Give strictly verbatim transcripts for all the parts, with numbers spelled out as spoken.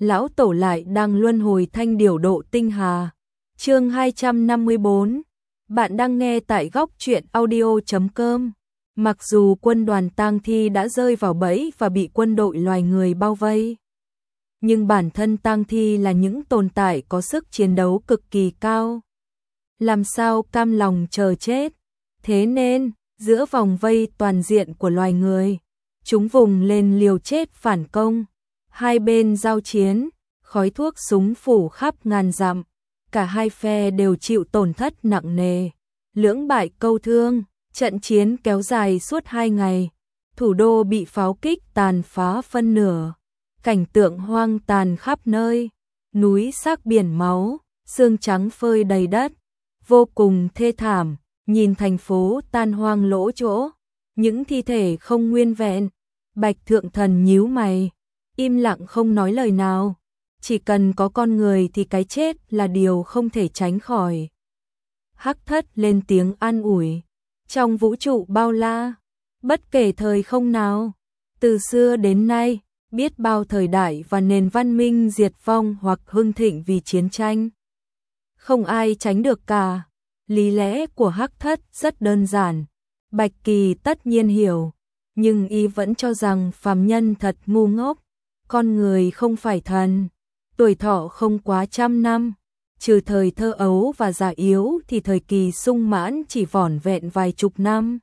lão tổ lại đang luân hồi thanh điểu độ tinh hà. Chương hai trăm năm mươi bốn. Bạn đang nghe tại góc truyện audio chấm com. Mặc dù quân đoàn tang thi đã rơi vào bẫy và bị quân đội loài người bao vây, nhưng bản thân tang thi là những tồn tại có sức chiến đấu cực kỳ cao. Làm sao cam lòng chờ chết? Thế nên, giữa vòng vây toàn diện của loài người, chúng vùng lên liều chết phản công. Hai bên giao chiến, khói thuốc súng phủ khắp ngàn dặm, cả hai phe đều chịu tổn thất nặng nề, lưỡng bại câu thương. Trận chiến kéo dài suốt hai ngày, thủ đô bị pháo kích tàn phá phân nửa, cảnh tượng hoang tàn khắp nơi, núi xác biển máu, xương trắng phơi đầy đất, vô cùng thê thảm. Nhìn thành phố tan hoang lỗ chỗ, những thi thể không nguyên vẹn, Bạch Thượng Thần nhíu mày, im lặng không nói lời nào. Chỉ cần có con người thì cái chết là điều không thể tránh khỏi. Hắc Thất lên tiếng an ủi. Trong vũ trụ bao la, bất kể thời không nào, từ xưa đến nay, biết bao thời đại và nền văn minh diệt vong hoặc hưng thịnh vì chiến tranh. Không ai tránh được cả. Lý lẽ của Hắc Thất rất đơn giản, Bạch Kỳ tất nhiên hiểu, nhưng y vẫn cho rằng phàm nhân thật ngu ngốc, con người không phải thần, tuổi thọ không quá trăm năm, trừ thời thơ ấu và già yếu thì thời kỳ sung mãn chỉ vỏn vẹn vài chục năm.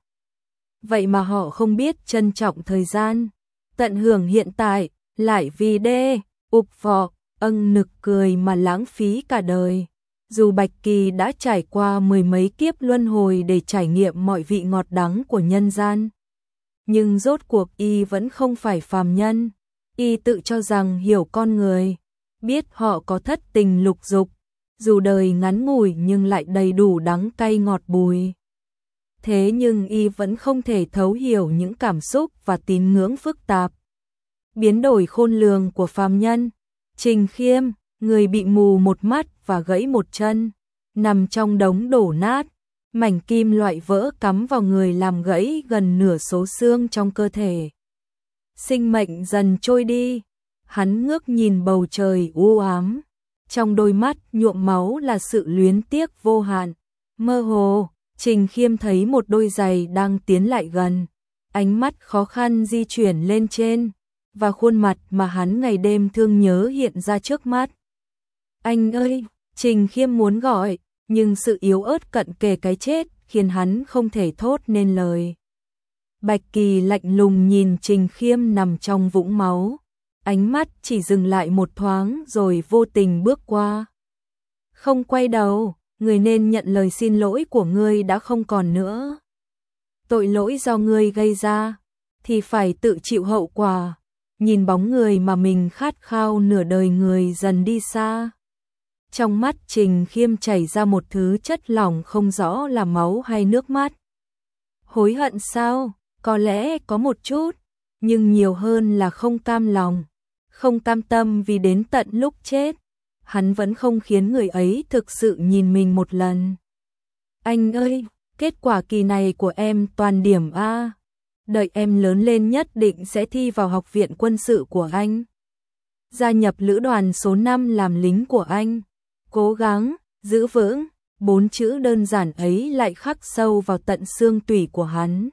Vậy mà họ không biết trân trọng thời gian, tận hưởng hiện tại, lại vì đê, ục vọ, âng nực cười mà lãng phí cả đời. Dù Bạch Kỳ đã trải qua mười mấy kiếp luân hồi để trải nghiệm mọi vị ngọt đắng của nhân gian, nhưng rốt cuộc y vẫn không phải phàm nhân. Y tự cho rằng hiểu con người, biết họ có thất tình lục dục, dù đời ngắn ngủi nhưng lại đầy đủ đắng cay ngọt bùi. Thế nhưng y vẫn không thể thấu hiểu những cảm xúc và tín ngưỡng phức tạp, biến đổi khôn lường của phàm nhân. Trình Khiêm, người bị mù một mắt và gãy một chân, nằm trong đống đổ nát, mảnh kim loại vỡ cắm vào người làm gãy gần nửa số xương trong cơ thể. Sinh mệnh dần trôi đi, hắn ngước nhìn bầu trời u ám, trong đôi mắt nhuộm máu là sự luyến tiếc vô hạn. Mơ hồ, Trình Khiêm thấy một đôi giày đang tiến lại gần, ánh mắt khó khăn di chuyển lên trên, và khuôn mặt mà hắn ngày đêm thương nhớ hiện ra trước mắt. Anh ơi! Trình Khiêm muốn gọi, nhưng sự yếu ớt cận kề cái chết khiến hắn không thể thốt nên lời. Bạch Kỳ lạnh lùng nhìn Trình Khiêm nằm trong vũng máu, ánh mắt chỉ dừng lại một thoáng rồi vô tình bước qua. Không quay đầu, người nên nhận lời xin lỗi của ngươi đã không còn nữa. Tội lỗi do ngươi gây ra, thì phải tự chịu hậu quả. Nhìn bóng người mà mình khát khao nửa đời người dần đi xa. Trong mắt Trình Khiêm chảy ra một thứ chất lỏng không rõ là máu hay nước mắt. Hối hận sao? Có lẽ có một chút, nhưng nhiều hơn là không cam lòng, không cam tâm vì đến tận lúc chết, hắn vẫn không khiến người ấy thực sự nhìn mình một lần. Anh ơi, kết quả kỳ này của em toàn điểm A. Đợi em lớn lên nhất định sẽ thi vào học viện quân sự của anh. Gia nhập lữ đoàn số năm làm lính của anh. Cố gắng, giữ vững, bốn chữ đơn giản ấy lại khắc sâu vào tận xương tủy của hắn.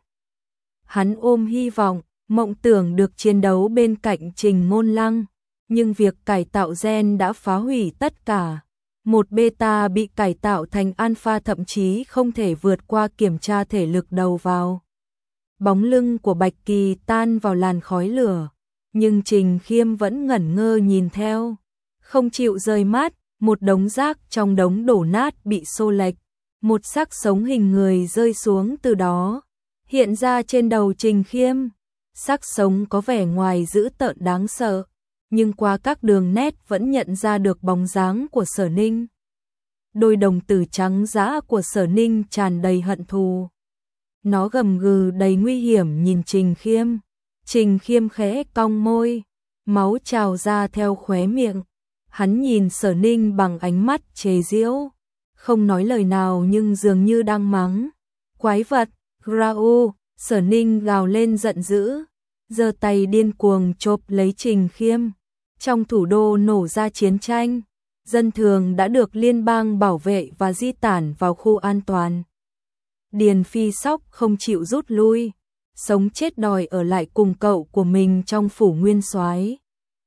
Hắn ôm hy vọng, mộng tưởng được chiến đấu bên cạnh Trình Ngôn Lăng, nhưng việc cải tạo gen đã phá hủy tất cả. Một beta bị cải tạo thành alpha thậm chí không thể vượt qua kiểm tra thể lực đầu vào. Bóng lưng của Bạch Kỳ tan vào làn khói lửa, nhưng Trình Khiêm vẫn ngẩn ngơ nhìn theo, không chịu rời mắt. Một đống rác trong đống đổ nát bị xô lệch, một xác sống hình người rơi xuống từ đó, hiện ra trên đầu Trình Khiêm. Xác sống có vẻ ngoài dữ tợn đáng sợ, nhưng qua các đường nét vẫn nhận ra được bóng dáng của Sở Ninh. Đôi đồng tử trắng dã của Sở Ninh tràn đầy hận thù. Nó gầm gừ đầy nguy hiểm nhìn Trình Khiêm. Trình Khiêm khẽ cong môi, máu trào ra theo khóe miệng. Hắn nhìn Sở Ninh bằng ánh mắt chế giễu, không nói lời nào nhưng dường như đang mắng. Quái vật, Grau! Sở Ninh gào lên giận dữ, giơ tay điên cuồng chộp lấy Trình Khiêm. Trong thủ đô nổ ra chiến tranh, dân thường đã được liên bang bảo vệ và di tản vào khu an toàn. Điền Phi Sóc không chịu rút lui, sống chết đòi ở lại cùng cậu của mình trong phủ Nguyên Soái.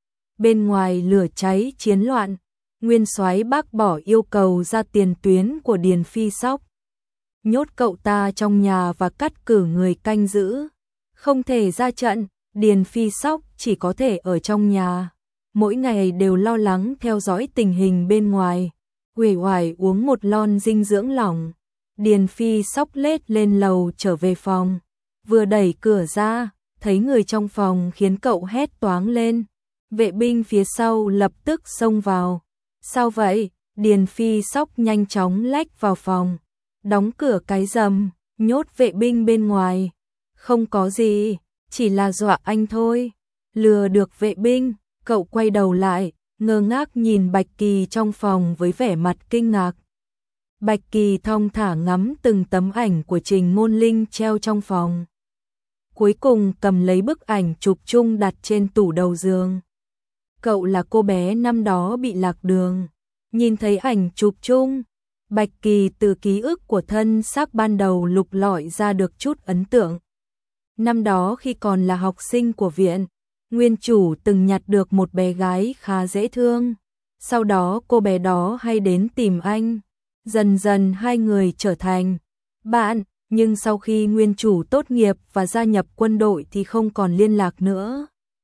Bên ngoài lửa cháy chiến loạn, Nguyên Soái bác bỏ yêu cầu ra tiền tuyến của Điền Phi Sóc, nhốt cậu ta trong nhà và cắt cử người canh giữ, không thể ra trận. Điền Phi Sóc chỉ có thể ở trong nhà, mỗi ngày đều lo lắng theo dõi tình hình bên ngoài, uể oải uống một lon dinh dưỡng lỏng. Điền Phi Sóc lết lên lầu trở về phòng, vừa đẩy cửa ra, thấy người trong phòng khiến cậu hét toáng lên. Vệ binh phía sau lập tức xông vào. Sao vậy? Điền Phi Sóc nhanh chóng lách vào phòng, đóng cửa cái rầm, nhốt vệ binh bên ngoài. Không có gì, chỉ là dọa anh thôi. Lừa được vệ binh, cậu quay đầu lại, ngơ ngác nhìn Bạch Kỳ trong phòng với vẻ mặt kinh ngạc. Bạch Kỳ thong thả ngắm từng tấm ảnh của Trình Ngôn Linh treo trong phòng. Cuối cùng cầm lấy bức ảnh chụp chung đặt trên tủ đầu giường. Cậu là cô bé năm đó bị lạc đường. Nhìn thấy ảnh chụp chung, Bạch Kỳ từ ký ức của thân xác ban đầu lục lọi ra được chút ấn tượng. Năm đó khi còn là học sinh của viện, nguyên chủ từng nhặt được một bé gái khá dễ thương. Sau đó cô bé đó hay đến tìm anh. Dần dần hai người trở thành bạn, nhưng sau khi nguyên chủ tốt nghiệp và gia nhập quân đội thì không còn liên lạc nữa.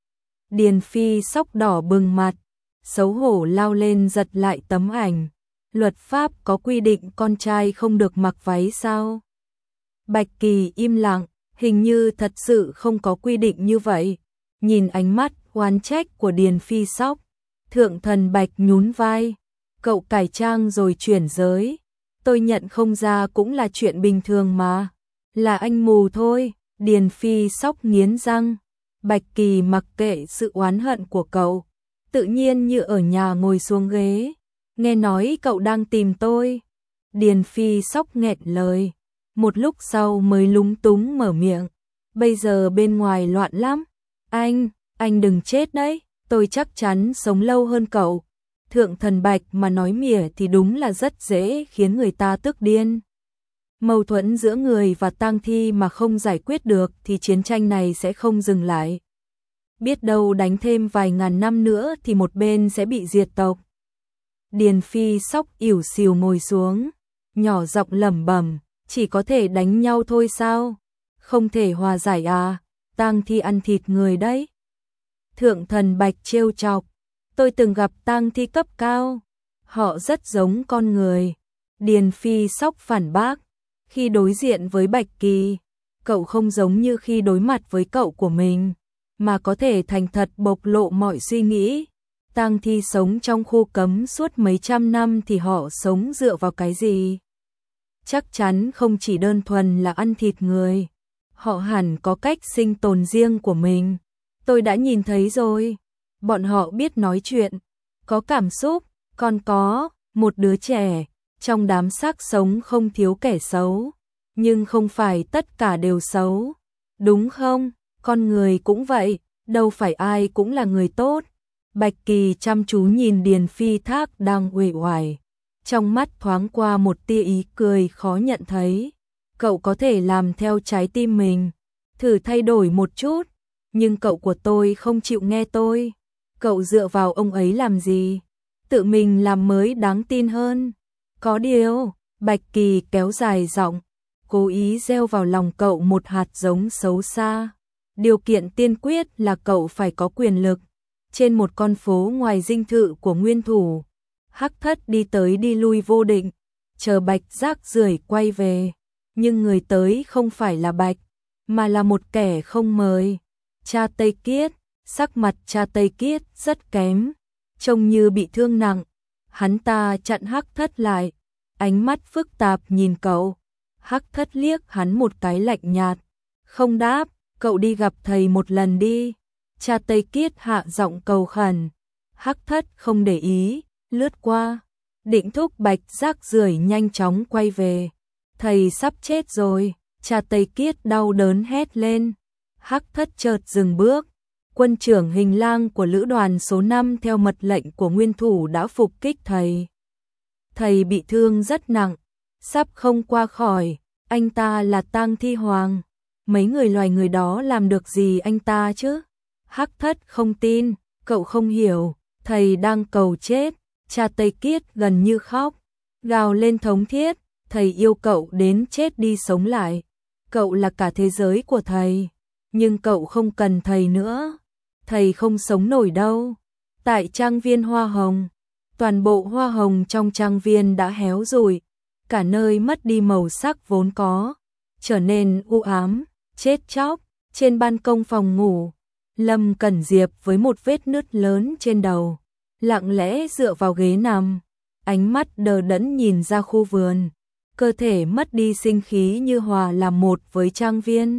Điền Phi Sóc đỏ bừng mặt, xấu hổ lao lên giật lại tấm ảnh. Luật pháp có quy định con trai không được mặc váy sao? Bạch Kỳ im lặng, hình như thật sự không có quy định như vậy. Nhìn ánh mắt oán trách của Điền Phi Sóc, Thượng Thần Bạch nhún vai. Cậu cải trang rồi chuyển giới. Tôi nhận không ra cũng là chuyện bình thường mà. Là anh mù thôi. Điền Phi Sóc nghiến răng. Bạch Kỳ mặc kệ sự oán hận của cậu, tự nhiên như ở nhà ngồi xuống ghế. Nghe nói cậu đang tìm tôi. Điền Phi Sóc nghẹn lời, một lúc sau mới lúng túng mở miệng. Bây giờ bên ngoài loạn lắm. Anh, anh đừng chết đấy, tôi chắc chắn sống lâu hơn cậu. Thượng Thần Bạch mà nói mỉa thì đúng là rất dễ khiến người ta tức điên. Mâu thuẫn giữa người và tang thi mà không giải quyết được thì chiến tranh này sẽ không dừng lại. Biết đâu đánh thêm vài ngàn năm nữa thì một bên sẽ bị diệt tộc. Điền Phi Sóc ỉu xìu ngồi xuống, nhỏ giọng lẩm bẩm, chỉ có thể đánh nhau thôi sao? Không thể hòa giải à? Tang thi ăn thịt người đấy. Thượng Thần Bạch trêu chọc, tôi từng gặp tang thi cấp cao, họ rất giống con người. Điền Phi Sóc phản bác, khi đối diện với Bạch Kỳ, cậu không giống như khi đối mặt với cậu của mình, mà có thể thành thật bộc lộ mọi suy nghĩ. Tang thi sống trong khu cấm suốt mấy trăm năm thì họ sống dựa vào cái gì? Chắc chắn không chỉ đơn thuần là ăn thịt người. Họ hẳn có cách sinh tồn riêng của mình. Tôi đã nhìn thấy rồi. Bọn họ biết nói chuyện, có cảm xúc, còn có một đứa trẻ. Trong đám xác sống không thiếu kẻ xấu, nhưng không phải tất cả đều xấu. Đúng không? Con người cũng vậy, đâu phải ai cũng là người tốt. Bạch Kỳ chăm chú nhìn Điền Phi Thác đang uể oải, trong mắt thoáng qua một tia ý cười khó nhận thấy. Cậu có thể làm theo trái tim mình, thử thay đổi một chút, nhưng cậu của tôi không chịu nghe tôi. Cậu dựa vào ông ấy làm gì? Tự mình làm mới đáng tin hơn. Có điều, Bạch Kỳ kéo dài giọng, cố ý gieo vào lòng cậu một hạt giống xấu xa. Điều kiện tiên quyết là cậu phải có quyền lực. Trên một con phố ngoài dinh thự của nguyên thủ, Hắc Thất đi tới đi lui vô định, chờ Bạch Rác Rưởi quay về. Nhưng người tới không phải là Bạch, mà là một kẻ không mời. Cha Tây Kiết, sắc mặt cha Tây Kiết rất kém, trông như bị thương nặng. Hắn ta chặn Hắc Thất lại, ánh mắt phức tạp nhìn cậu. Hắc Thất liếc hắn một cái lạnh nhạt, không đáp. Cậu đi gặp thầy một lần đi. Cha Tây Kiết hạ giọng cầu khẩn. Hắc Thất không để ý, lướt qua, định thúc Bạch Rác Rưởi nhanh chóng quay về. Thầy sắp chết rồi. Cha Tây Kiết đau đớn hét lên. Hắc Thất chợt dừng bước, quân trưởng hình lang của lữ đoàn số năm theo mật lệnh của nguyên thủ đã phục kích thầy. Thầy bị thương rất nặng, sắp không qua khỏi, anh ta là tang thi hoàng. Mấy người loài người đó làm được gì anh ta chứ? Hắc Thất không tin, cậu không hiểu, thầy đang cầu chết. Cha Tây Kiết gần như khóc, gào lên thống thiết, thầy yêu cậu đến chết đi sống lại. Cậu là cả thế giới của thầy, nhưng cậu không cần thầy nữa. Thầy không sống nổi đâu. Tại trang viên hoa hồng, toàn bộ hoa hồng trong trang viên đã héo rụi, cả nơi mất đi màu sắc vốn có, trở nên u ám, chết chóc. Trên ban công phòng ngủ, Lâm Cẩn Diệp với một vết nứt lớn trên đầu, lặng lẽ dựa vào ghế nằm, ánh mắt đờ đẫn nhìn ra khu vườn, cơ thể mất đi sinh khí như hòa làm một với trang viên.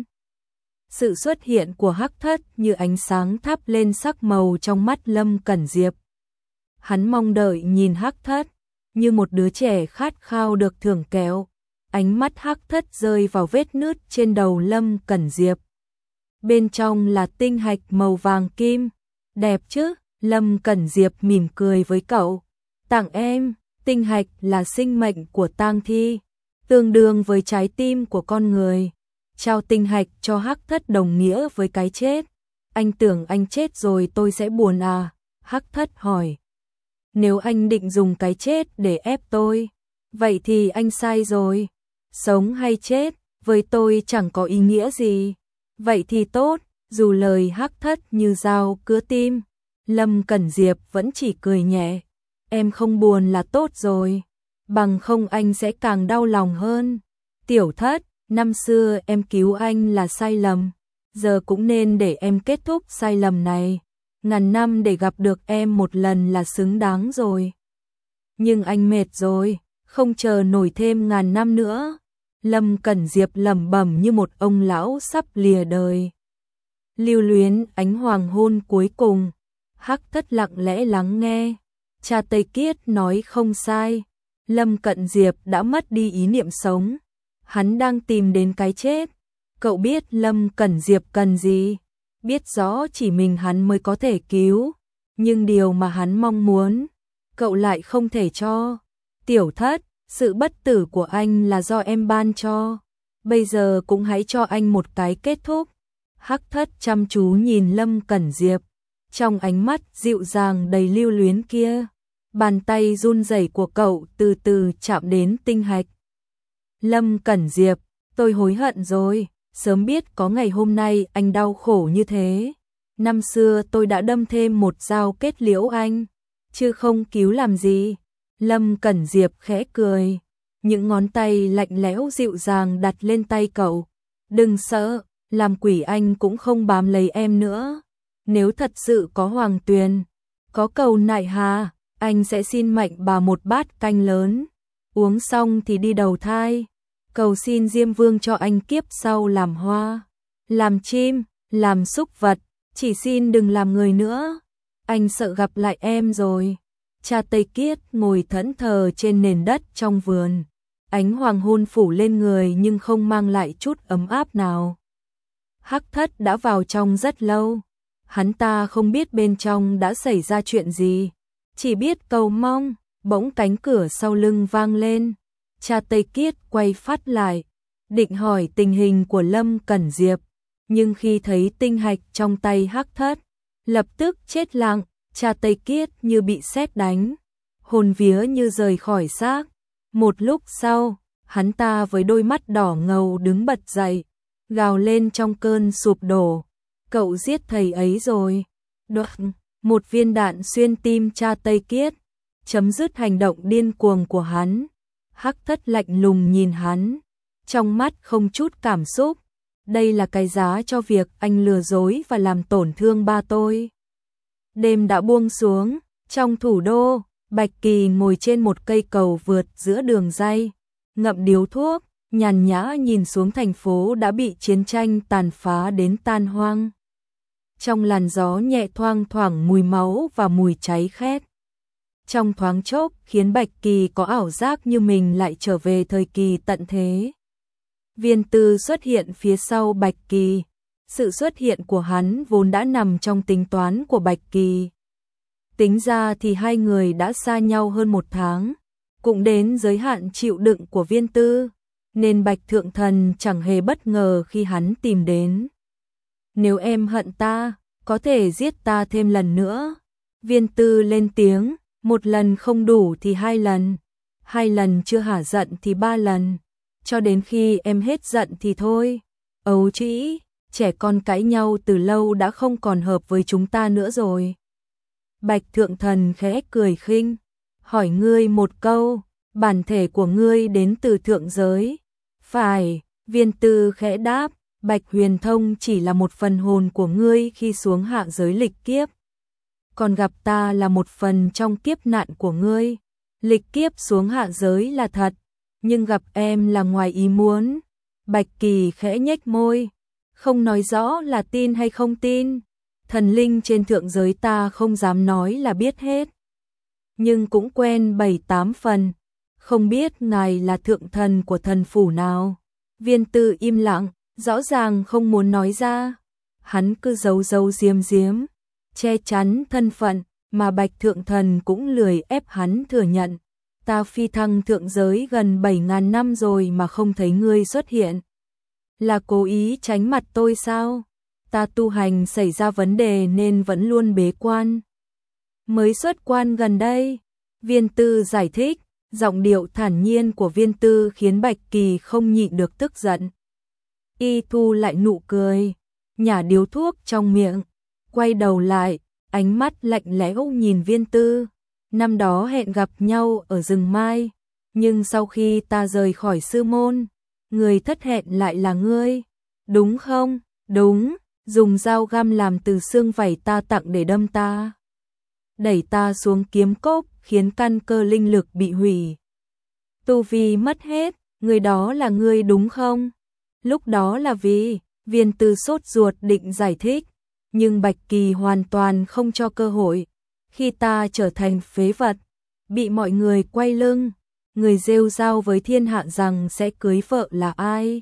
Sự xuất hiện của Hắc Thất như ánh sáng thắp lên sắc màu trong mắt Lâm Cẩn Diệp. Hắn mong đợi nhìn Hắc Thất, như một đứa trẻ khát khao được thưởng kẹo. Ánh mắt Hắc Thất rơi vào vết nứt trên đầu Lâm Cẩn Diệp. Bên trong là tinh hạch màu vàng kim. Đẹp chứ? Lâm Cẩn Diệp mỉm cười với cậu. Tặng em, tinh hạch là sinh mệnh của tang thi, tương đương với trái tim của con người. Trao tinh hạch cho Hắc Thất đồng nghĩa với cái chết. Anh tưởng anh chết rồi tôi sẽ buồn à? Hắc Thất hỏi. Nếu anh định dùng cái chết để ép tôi, vậy thì anh sai rồi. Sống hay chết, với tôi chẳng có ý nghĩa gì. Vậy thì tốt, dù lời Hắc Thất như dao cứa tim, Lâm Cẩn Diệp vẫn chỉ cười nhẹ. Em không buồn là tốt rồi, bằng không anh sẽ càng đau lòng hơn. Tiểu Thất, năm xưa em cứu anh là sai lầm, giờ cũng nên để em kết thúc sai lầm này. Ngàn năm để gặp được em một lần là xứng đáng rồi. Nhưng anh mệt rồi, không chờ nổi thêm ngàn năm nữa. Lâm Cẩn Diệp lẩm bẩm như một ông lão sắp lìa đời. Lưu luyến ánh hoàng hôn cuối cùng, Hắc Thất lặng lẽ lắng nghe. Cha Tây Kiết nói không sai, Lâm Cẩn Diệp đã mất đi ý niệm sống. Hắn đang tìm đến cái chết. Cậu biết Lâm Cẩn Diệp cần gì? Biết rõ chỉ mình hắn mới có thể cứu, nhưng điều mà hắn mong muốn, cậu lại không thể cho. Tiểu Thất, sự bất tử của anh là do em ban cho, bây giờ cũng hãy cho anh một cái kết thúc. Hắc Thất chăm chú nhìn Lâm Cẩn Diệp, trong ánh mắt dịu dàng đầy lưu luyến kia, bàn tay run rẩy của cậu từ từ chạm đến tinh hạch. Lâm Cẩn Diệp, tôi hối hận rồi. Sớm biết có ngày hôm nay anh đau khổ như thế. Năm xưa tôi đã đâm thêm một dao kết liễu anh, chứ không cứu làm gì. Lâm Cẩn Diệp khẽ cười, những ngón tay lạnh lẽo dịu dàng đặt lên tay cậu. Đừng sợ, làm quỷ anh cũng không bám lấy em nữa. Nếu thật sự có hoàng tuyền, có cầu nại hà, anh sẽ xin mệnh bà một bát canh lớn. Uống xong thì đi đầu thai. Cầu xin Diêm Vương cho anh kiếp sau làm hoa, làm chim, làm súc vật, chỉ xin đừng làm người nữa. Anh sợ gặp lại em rồi. Cha Tây Kiết ngồi thẫn thờ trên nền đất trong vườn. Ánh hoàng hôn phủ lên người nhưng không mang lại chút ấm áp nào. Hắc Thất đã vào trong rất lâu. Hắn ta không biết bên trong đã xảy ra chuyện gì, chỉ biết cầu mong. Bỗng cánh cửa sau lưng vang lên. Cha Tây Kiết quay phát lại, định hỏi tình hình của Lâm Cẩn Diệp, nhưng khi thấy tinh hạch trong tay Hắc Thất, lập tức chết lặng. Cha Tây Kiết như bị sét đánh, hồn vía như rời khỏi xác. Một lúc sau, hắn ta với đôi mắt đỏ ngầu đứng bật dậy, gào lên trong cơn sụp đổ. Cậu giết thầy ấy rồi. Đoạt, một viên đạn xuyên tim cha Tây Kiết, chấm dứt hành động điên cuồng của hắn. Hắc Thất lạnh lùng nhìn hắn, trong mắt không chút cảm xúc. Đây là cái giá cho việc anh lừa dối và làm tổn thương ba tôi. Đêm đã buông xuống, trong thủ đô, Bạch Kỳ ngồi trên một cây cầu vượt giữa đường ray, ngậm điếu thuốc, nhàn nhã nhìn xuống thành phố đã bị chiến tranh tàn phá đến tan hoang. Trong làn gió nhẹ thoang thoảng mùi máu và mùi cháy khét. Trong thoáng chốc khiến Bạch Kỳ có ảo giác như mình lại trở về thời kỳ tận thế. Viên Tư xuất hiện phía sau Bạch Kỳ, Sự xuất hiện của hắn vốn đã nằm trong tính toán của Bạch Kỳ. Tính ra thì hai người đã xa nhau hơn một tháng, cũng đến giới hạn chịu đựng của Viên Tư, nên Bạch Thượng Thần chẳng hề bất ngờ khi hắn tìm đến. Nếu em hận ta, có thể giết ta thêm lần nữa. Viên Tư lên tiếng, một lần không đủ thì hai lần, hai lần chưa hả giận thì ba lần, cho đến khi em hết giận thì thôi. Ấu trĩ, trẻ con cãi nhau từ lâu đã không còn hợp với chúng ta nữa rồi. Bạch Thượng Thần khẽ cười khinh, hỏi ngươi một câu, bản thể của ngươi đến từ thượng giới. Phải, Viên Tư khẽ đáp, Bạch Huyền Thông chỉ là một phần hồn của ngươi khi xuống hạ giới lịch kiếp. Còn gặp ta là một phần trong kiếp nạn của ngươi. Lịch kiếp xuống hạ giới là thật, nhưng gặp em là ngoài ý muốn. Bạch Kỳ khẽ nhếch môi, không nói rõ là tin hay không tin. Thần linh trên thượng giới ta không dám nói là biết hết, nhưng cũng quen bảy tám phần. Không biết ngài là thượng thần của thần phủ nào? Viên Tư im lặng, rõ ràng không muốn nói ra. Hắn cứ giấu giấu giếm giếm, che chắn thân phận, mà Bạch Thượng Thần cũng lười ép hắn thừa nhận. Ta phi thăng thượng giới gần bảy ngàn năm rồi mà không thấy ngươi xuất hiện. Là cố ý tránh mặt tôi sao? Ta tu hành xảy ra vấn đề nên vẫn luôn bế quan. Mới xuất quan gần đây. Viên Tư giải thích, giọng điệu thản nhiên của Viên Tư khiến Bạch Kỳ không nhịn được tức giận. Y thu lại nụ cười, nhả điếu thuốc trong miệng, quay đầu lại, ánh mắt lạnh lẽo nhìn Viên Tư. Năm đó hẹn gặp nhau ở rừng mai, nhưng sau khi ta rời khỏi sư môn, người thất hẹn lại là ngươi, đúng không? Đúng, dùng dao găm làm từ xương vảy ta tặng để đâm ta, đẩy ta xuống kiếm cốc, khiến căn cơ linh lực bị hủy, tu vi mất hết. Người đó là ngươi đúng không? Lúc đó là vì Viên Tư sốt ruột định giải thích, nhưng Bạch Kỳ hoàn toàn không cho cơ hội. Khi ta trở thành phế vật, bị mọi người quay lưng, người rêu rao với thiên hạ rằng sẽ cưới vợ là ai?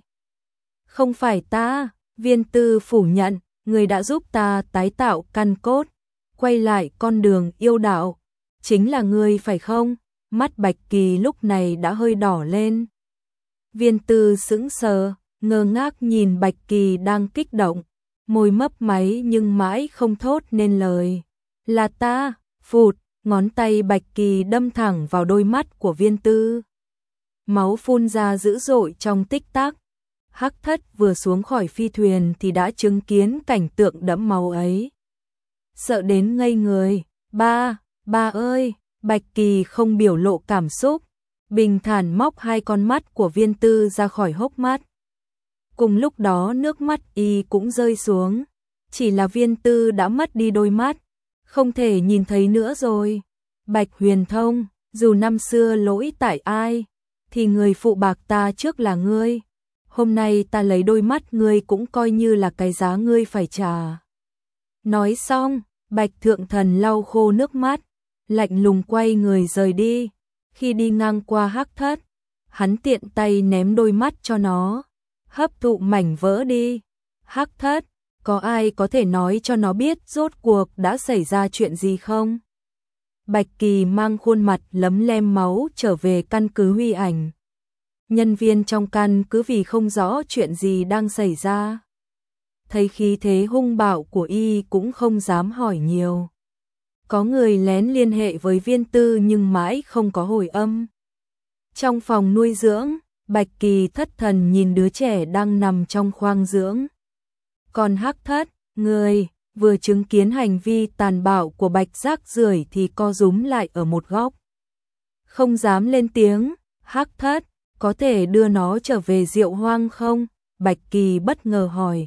Không phải ta. Viên Tư phủ nhận, người đã giúp ta tái tạo căn cốt, quay lại con đường yêu đạo, chính là ngươi phải không? Mắt Bạch Kỳ lúc này đã hơi đỏ lên. Viên Tư sững sờ, ngơ ngác nhìn Bạch Kỳ đang kích động, môi mấp máy nhưng mãi không thốt nên lời. Là ta. Phụt, ngón tay Bạch Kỳ đâm thẳng vào đôi mắt của Viên Tư. Máu phun ra dữ dội trong tích tắc. Hắc Thất vừa xuống khỏi phi thuyền thì đã chứng kiến cảnh tượng đẫm máu ấy. Sợ đến ngây người. Ba, ba ơi! Bạch Kỳ không biểu lộ cảm xúc, bình thản móc hai con mắt của Viên Tư ra khỏi hốc mắt. Cùng lúc đó nước mắt y cũng rơi xuống, chỉ là Viên Tư đã mất đi đôi mắt, không thể nhìn thấy nữa rồi. Bạch Huyền Thông, dù năm xưa lỗi tại ai, thì người phụ bạc ta trước là ngươi. Hôm nay ta lấy đôi mắt ngươi cũng coi như là cái giá ngươi phải trả. Nói xong, Bạch Thượng Thần lau khô nước mắt, lạnh lùng quay người rời đi. Khi đi ngang qua Hắc Thất, hắn tiện tay ném đôi mắt cho nó, hấp thụ mảnh vỡ đi. Hắc Thất, có ai có thể nói cho nó biết rốt cuộc đã xảy ra chuyện gì không? Bạch Kỳ mang khuôn mặt lấm lem máu trở về căn cứ Huy Ảnh. Nhân viên trong căn cứ vì không rõ chuyện gì đang xảy ra, thấy khí thế hung bạo của y cũng không dám hỏi nhiều. Có người lén liên hệ với Viên Tư nhưng mãi không có hồi âm. Trong phòng nuôi dưỡng, Bạch Kỳ thất thần nhìn đứa trẻ đang nằm trong khoang dưỡng. Còn Hắc Thất, người vừa chứng kiến hành vi tàn bạo của Bạch Rác Rưởi thì co rúm lại ở một góc, không dám lên tiếng. Hắc Thất, có thể đưa nó trở về Diệu Hoang không? Bạch Kỳ bất ngờ hỏi.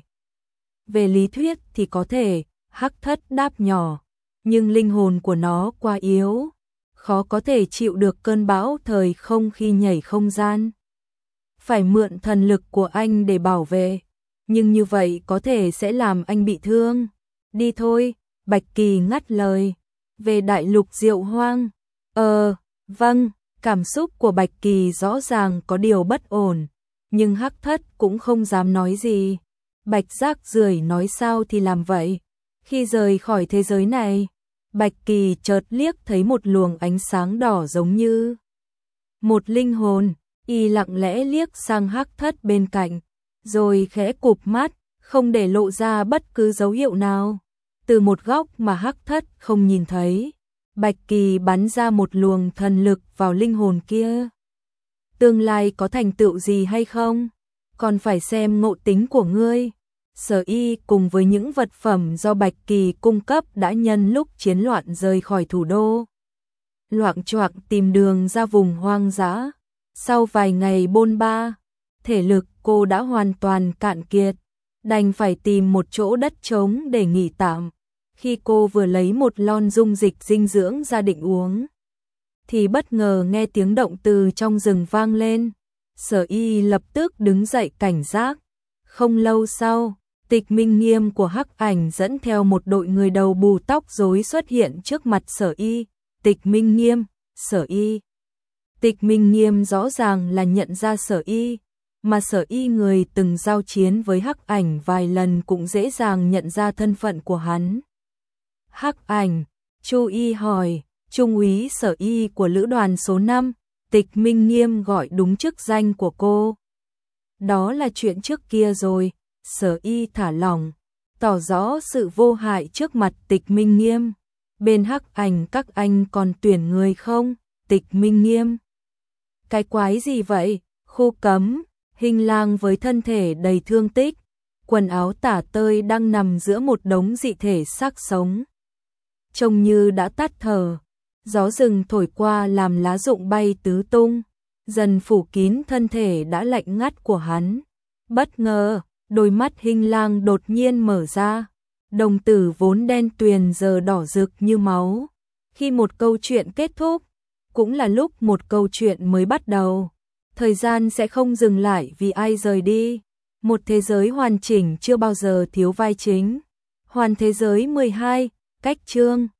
Về lý thuyết thì có thể, Hắc Thất đáp nhỏ, nhưng linh hồn của nó quá yếu, khó có thể chịu được cơn bão thời không khi nhảy không gian. Phải mượn thần lực của anh để bảo vệ, nhưng như vậy có thể sẽ làm anh bị thương. Đi thôi, Bạch Kỳ ngắt lời. Về đại lục Diệu Hoang. Ờ, vâng, cảm xúc của Bạch Kỳ rõ ràng có điều bất ổn, nhưng Hắc Thất cũng không dám nói gì. Bạch Rác Rưởi nói sao thì làm vậy. Khi rời khỏi thế giới này, Bạch Kỳ chợt liếc thấy một luồng ánh sáng đỏ giống như một linh hồn, y lặng lẽ liếc sang Hắc Thất bên cạnh, rồi khẽ cụp mắt, không để lộ ra bất cứ dấu hiệu nào. Từ một góc mà Hắc Thất không nhìn thấy, Bạch Kỳ bắn ra một luồng thần lực vào linh hồn kia. Tương lai có thành tựu gì hay không, còn phải xem ngộ tính của ngươi. Sở Y cùng với những vật phẩm do Bạch Kỳ cung cấp đã nhân lúc chiến loạn rời khỏi thủ đô, loạng choạng tìm đường ra vùng hoang dã. Sau vài ngày bôn ba, thể lực cô đã hoàn toàn cạn kiệt, đành phải tìm một chỗ đất trống để nghỉ tạm. Khi cô vừa lấy một lon dung dịch dinh dưỡng ra định uống, thì bất ngờ nghe tiếng động từ trong rừng vang lên. Sở Y lập tức đứng dậy cảnh giác. Không lâu sau, Tịch Minh Nghiêm của Hắc Ảnh dẫn theo một đội người đầu bù tóc rối xuất hiện trước mặt Sở Y. Tịch Minh Nghiêm, Sở Y. Tịch Minh Nghiêm rõ ràng là nhận ra Sở Y, mà Sở Y người từng giao chiến với Hắc Ảnh vài lần cũng dễ dàng nhận ra thân phận của hắn. Hắc Ảnh, Chu Y hỏi, Trung úy Sở Y của lữ đoàn số năm, Tịch Minh Nghiêm gọi đúng chức danh của cô. Đó là chuyện trước kia rồi. Sở Y thả lỏng, tỏ rõ sự vô hại trước mặt Tịch Minh Nghiêm. Bên Hắc Ảnh các anh còn tuyển người không? Tịch Minh Nghiêm. Cái quái gì vậy? Khu cấm, Hình Lang với thân thể đầy thương tích, quần áo tả tơi đang nằm giữa một đống dị thể xác sống, trông như đã tắt thở. Gió rừng thổi qua làm lá rụng bay tứ tung, dần phủ kín thân thể đã lạnh ngắt của hắn. Bất ngờ, đôi mắt Hình Lang đột nhiên mở ra, đồng tử vốn đen tuyền giờ đỏ rực như máu. Khi một câu chuyện kết thúc, cũng là lúc một câu chuyện mới bắt đầu. Thời gian sẽ không dừng lại vì ai rời đi. Một thế giới hoàn chỉnh chưa bao giờ thiếu vai chính. Hoàn thế giới mười hai, cách chương